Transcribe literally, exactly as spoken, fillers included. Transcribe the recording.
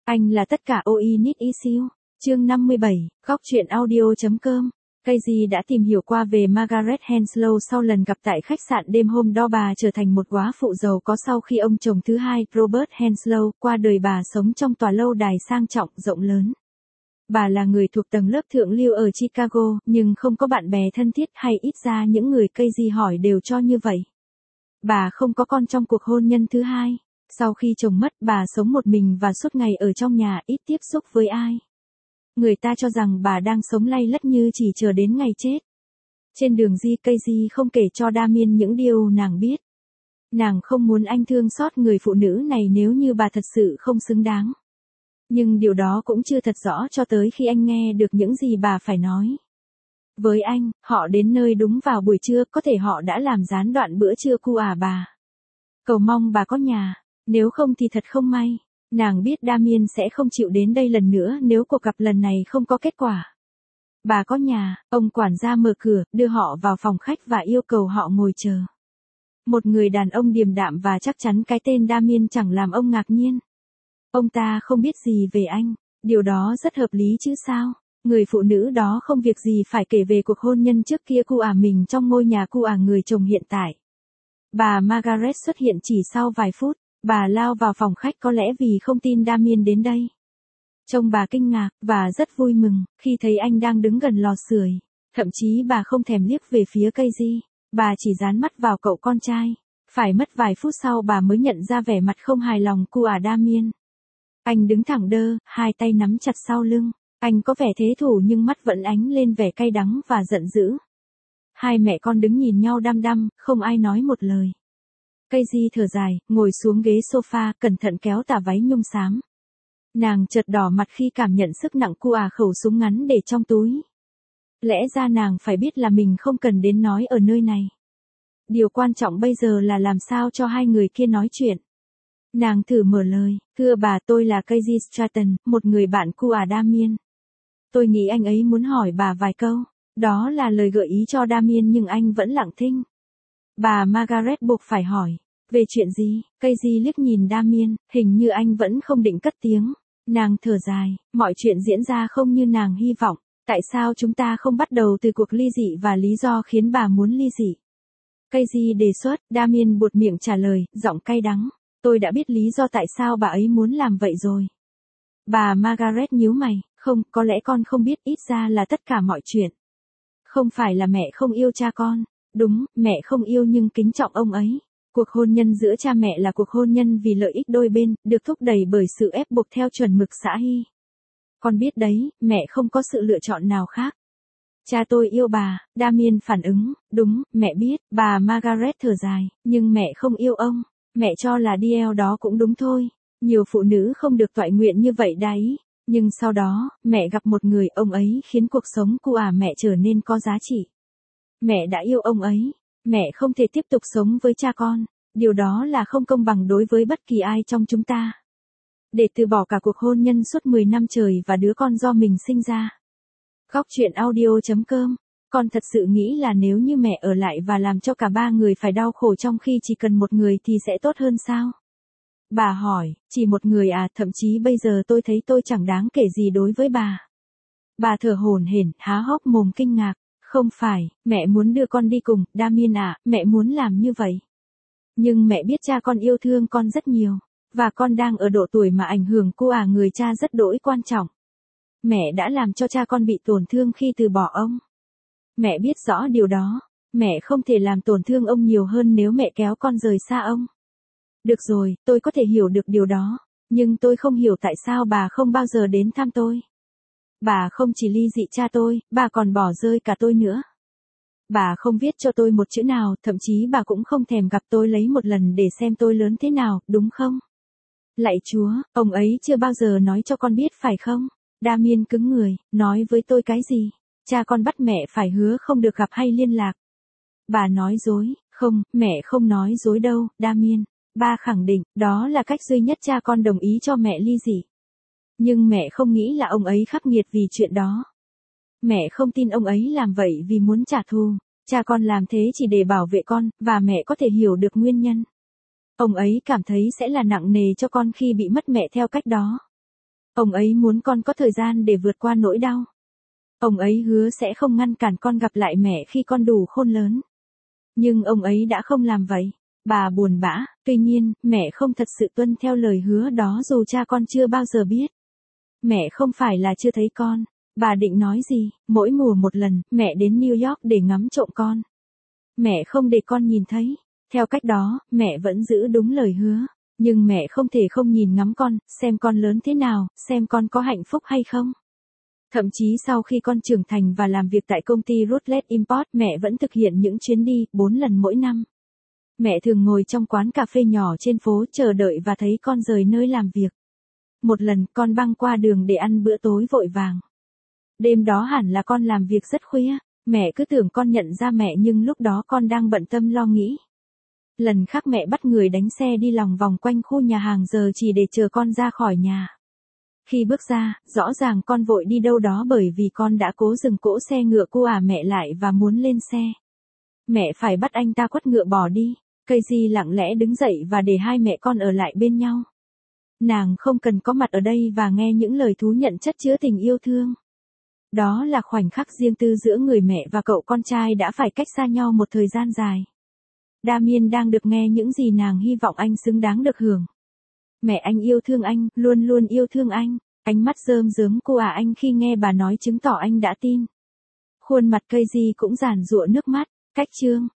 Anh là tất cả ôi need issue. Chương năm mươi bảy, góc truyện audio.com. Casey đã tìm hiểu qua về Margaret Henslow sau lần gặp tại khách sạn đêm hôm đó. Bà trở thành một góa phụ giàu có sau khi ông chồng thứ hai, Robert Henslow, qua đời. Bà sống trong tòa lâu đài sang trọng, rộng lớn. Bà là người thuộc tầng lớp thượng lưu ở Chicago, nhưng không có bạn bè thân thiết, hay ít ra những người Casey hỏi đều cho như vậy. Bà không có con trong cuộc hôn nhân thứ hai. Sau khi chồng mất, bà sống một mình và suốt ngày ở trong nhà, ít tiếp xúc với ai. Người ta cho rằng bà đang sống lay lắt như chỉ chờ đến ngày chết. Trên đường di, Casey không kể cho Damien những điều nàng biết. Nàng không muốn anh thương xót người phụ nữ này nếu như bà thật sự không xứng đáng. Nhưng điều đó cũng chưa thật rõ cho tới khi anh nghe được những gì bà phải nói. Với anh, họ đến nơi đúng vào buổi trưa, có thể họ đã làm gián đoạn bữa trưa cu à bà. Cầu mong bà có nhà, nếu không thì thật không may. Nàng biết Damien sẽ không chịu đến đây lần nữa nếu cuộc gặp lần này không có kết quả. Bà có nhà, ông quản gia mở cửa, đưa họ vào phòng khách và yêu cầu họ ngồi chờ. Một người đàn ông điềm đạm và chắc chắn cái tên Damien chẳng làm ông ngạc nhiên. Ông ta không biết gì về anh, điều đó rất hợp lý chứ sao. Người phụ nữ đó không việc gì phải kể về cuộc hôn nhân trước kia cu à mình trong ngôi nhà cu à người chồng hiện tại. Bà Margaret xuất hiện chỉ sau vài phút. Bà lao vào phòng khách có lẽ vì không tin Damien đến đây. Trông bà kinh ngạc, và rất vui mừng, khi thấy anh đang đứng gần lò sưởi. Thậm chí bà không thèm liếc về phía Casey, bà chỉ dán mắt vào cậu con trai. Phải mất vài phút sau bà mới nhận ra vẻ mặt không hài lòng của Damien. Anh đứng thẳng đơ, hai tay nắm chặt sau lưng. Anh có vẻ thế thủ nhưng mắt vẫn ánh lên vẻ cay đắng và giận dữ. Hai mẹ con đứng nhìn nhau đăm đăm, không ai nói một lời. Casey thở dài, ngồi xuống ghế sofa, cẩn thận kéo tà váy nhung xám. Nàng chợt đỏ mặt khi cảm nhận sức nặng của à khẩu súng ngắn để trong túi. Lẽ ra nàng phải biết là mình không cần đến nói ở nơi này. Điều quan trọng bây giờ là làm sao cho hai người kia nói chuyện. Nàng thử mở lời, thưa bà, tôi là Casey Stratton, một người bạn của à Damien. Tôi nghĩ anh ấy muốn hỏi bà vài câu. Đó là lời gợi ý cho Damien nhưng anh vẫn lặng thinh. Bà Margaret buộc phải hỏi. Về chuyện gì? Casey liếc nhìn Damien, hình như anh vẫn không định cất tiếng. Nàng thở dài, mọi chuyện diễn ra không như nàng hy vọng. Tại sao chúng ta không bắt đầu từ cuộc ly dị và lý do khiến bà muốn ly dị? Casey đề xuất, Damien buột miệng trả lời, giọng cay đắng. Tôi đã biết lý do tại sao bà ấy muốn làm vậy rồi. Bà Margaret nhíu mày, không, có lẽ con không biết, ít ra là tất cả mọi chuyện. Không phải là mẹ không yêu cha con. Đúng, mẹ không yêu nhưng kính trọng ông ấy. Cuộc hôn nhân giữa cha mẹ là cuộc hôn nhân vì lợi ích đôi bên, được thúc đẩy bởi sự ép buộc theo chuẩn mực xã hy. Con biết đấy, mẹ không có sự lựa chọn nào khác. Cha tôi yêu bà, Damien phản ứng, đúng, mẹ biết, bà Margaret thở dài, nhưng mẹ không yêu ông. Mẹ cho là đi eo đó cũng đúng thôi. Nhiều phụ nữ không được toại nguyện như vậy đấy. Nhưng sau đó, mẹ gặp một người, ông ấy khiến cuộc sống của à mẹ trở nên có giá trị. Mẹ đã yêu ông ấy. Mẹ không thể tiếp tục sống với cha con. Điều đó là không công bằng đối với bất kỳ ai trong chúng ta. Để từ bỏ cả cuộc hôn nhân suốt mười năm trời và đứa con do mình sinh ra. Góc truyện audio.com. Con thật sự nghĩ là nếu như mẹ ở lại và làm cho cả ba người phải đau khổ trong khi chỉ cần một người thì sẽ tốt hơn sao? Bà hỏi, chỉ một người à, thậm chí bây giờ tôi thấy tôi chẳng đáng kể gì đối với bà. Bà thở hổn hển, há hốc mồm kinh ngạc. Không phải, mẹ muốn đưa con đi cùng, Damien à, mẹ muốn làm như vậy. Nhưng mẹ biết cha con yêu thương con rất nhiều. Và con đang ở độ tuổi mà ảnh hưởng của à người cha rất đỗi quan trọng. Mẹ đã làm cho cha con bị tổn thương khi từ bỏ ông. Mẹ biết rõ điều đó. Mẹ không thể làm tổn thương ông nhiều hơn nếu mẹ kéo con rời xa ông. Được rồi, tôi có thể hiểu được điều đó. Nhưng tôi không hiểu tại sao bà không bao giờ đến thăm tôi. Bà không chỉ ly dị cha tôi, bà còn bỏ rơi cả tôi nữa. Bà không viết cho tôi một chữ nào, thậm chí bà cũng không thèm gặp tôi lấy một lần để xem tôi lớn thế nào, đúng không? Lạy Chúa, ông ấy chưa bao giờ nói cho con biết phải không? Damien cứng người, nói với tôi cái gì? Cha con bắt mẹ phải hứa không được gặp hay liên lạc. Bà nói dối, không, mẹ không nói dối đâu, Damien. Ba khẳng định, đó là cách duy nhất cha con đồng ý cho mẹ ly dị. Nhưng mẹ không nghĩ là ông ấy khắc nghiệt vì chuyện đó. Mẹ không tin ông ấy làm vậy vì muốn trả thù. Cha con làm thế chỉ để bảo vệ con, và mẹ có thể hiểu được nguyên nhân. Ông ấy cảm thấy sẽ là nặng nề cho con khi bị mất mẹ theo cách đó. Ông ấy muốn con có thời gian để vượt qua nỗi đau. Ông ấy hứa sẽ không ngăn cản con gặp lại mẹ khi con đủ khôn lớn. Nhưng ông ấy đã không làm vậy. Bà buồn bã, tuy nhiên, mẹ không thật sự tuân theo lời hứa đó dù cha con chưa bao giờ biết. Mẹ không phải là chưa thấy con. Bà định nói gì, mỗi mùa một lần, mẹ đến New York để ngắm trộm con. Mẹ không để con nhìn thấy. Theo cách đó, mẹ vẫn giữ đúng lời hứa. Nhưng mẹ không thể không nhìn ngắm con, xem con lớn thế nào, xem con có hạnh phúc hay không. Thậm chí sau khi con trưởng thành và làm việc tại công ty Rutledge Import, mẹ vẫn thực hiện những chuyến đi, bốn lần mỗi năm. Mẹ thường ngồi trong quán cà phê nhỏ trên phố chờ đợi và thấy con rời nơi làm việc. Một lần, con băng qua đường để ăn bữa tối vội vàng. Đêm đó hẳn là con làm việc rất khuya, mẹ cứ tưởng con nhận ra mẹ nhưng lúc đó con đang bận tâm lo nghĩ. Lần khác mẹ bắt người đánh xe đi lòng vòng quanh khu nhà hàng giờ chỉ để chờ con ra khỏi nhà. Khi bước ra, rõ ràng con vội đi đâu đó bởi vì con đã cố dừng cỗ xe ngựa của à mẹ lại và muốn lên xe. Mẹ phải bắt anh ta quất ngựa bỏ đi. Casey lặng lẽ đứng dậy và để hai mẹ con ở lại bên nhau. Nàng không cần có mặt ở đây và nghe những lời thú nhận chất chứa tình yêu thương. Đó là khoảnh khắc riêng tư giữa người mẹ và cậu con trai đã phải cách xa nhau một thời gian dài. Damien đang được nghe những gì nàng hy vọng anh xứng đáng được hưởng. Mẹ anh yêu thương anh, luôn luôn yêu thương anh. Ánh mắt rơm rớm của à anh khi nghe bà nói chứng tỏ anh đã tin. Khuôn mặt Casey cũng giàn giụa nước mắt. Cách chương